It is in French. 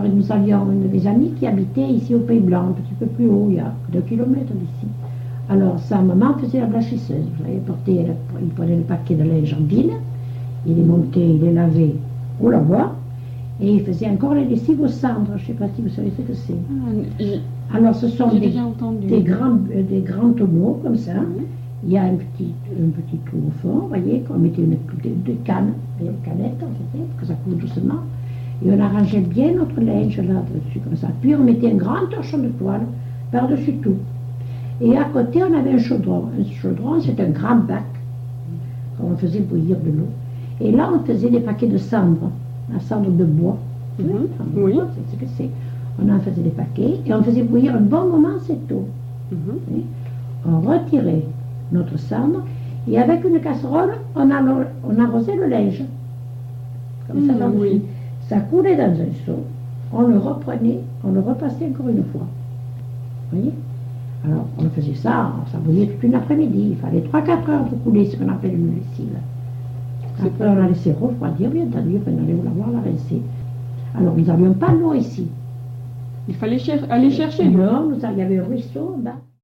Alors nous avions des amis qui habitaient ici au Pays Blanc, un petit peu plus haut, il y a 2 kilomètres d'ici. Alors sa maman faisait la blanchisseuse. Vous savez, il prenait le paquet de linge en ville, il les montait, il les lavait au lavoir, et il faisait encore les lessives aux cendres. Je ne sais pas si vous savez ce que c'est. Alors ce sont des grands tonneaux comme ça. Il y a un petit trou au fond, vous voyez, qu'on mettait des cannes, des canettes, pour que ça coule doucement. Et on arrangeait bien notre linge là-dessus, comme ça. Puis on mettait un grand torchon de toile par-dessus tout. Et à côté, on avait un chaudron. Un chaudron, c'est un grand bac, où on faisait bouillir de l'eau. Et là, on faisait des paquets de cendres, la cendre de bois. Oui. C'est ce que c'est. On en faisait des paquets, et on faisait bouillir un bon moment cette eau. On retirait notre cendre, et avec une casserole, on arrosait le linge. Comme ça, ça coulait dans un seau, on le reprenait, on le repassait encore une fois. Vous voyez? Alors, on faisait ça, ça bouillait toute une après-midi. Il fallait 3-4 heures pour couler ce qu'on appelle une lessive. Après, on a laissé refroidir, bien entendu, puis on allait au lavoir la rincer. Alors, nous n'avions pas l'eau ici. Il fallait aller chercher. Non, il y avait un ruisseau en bas.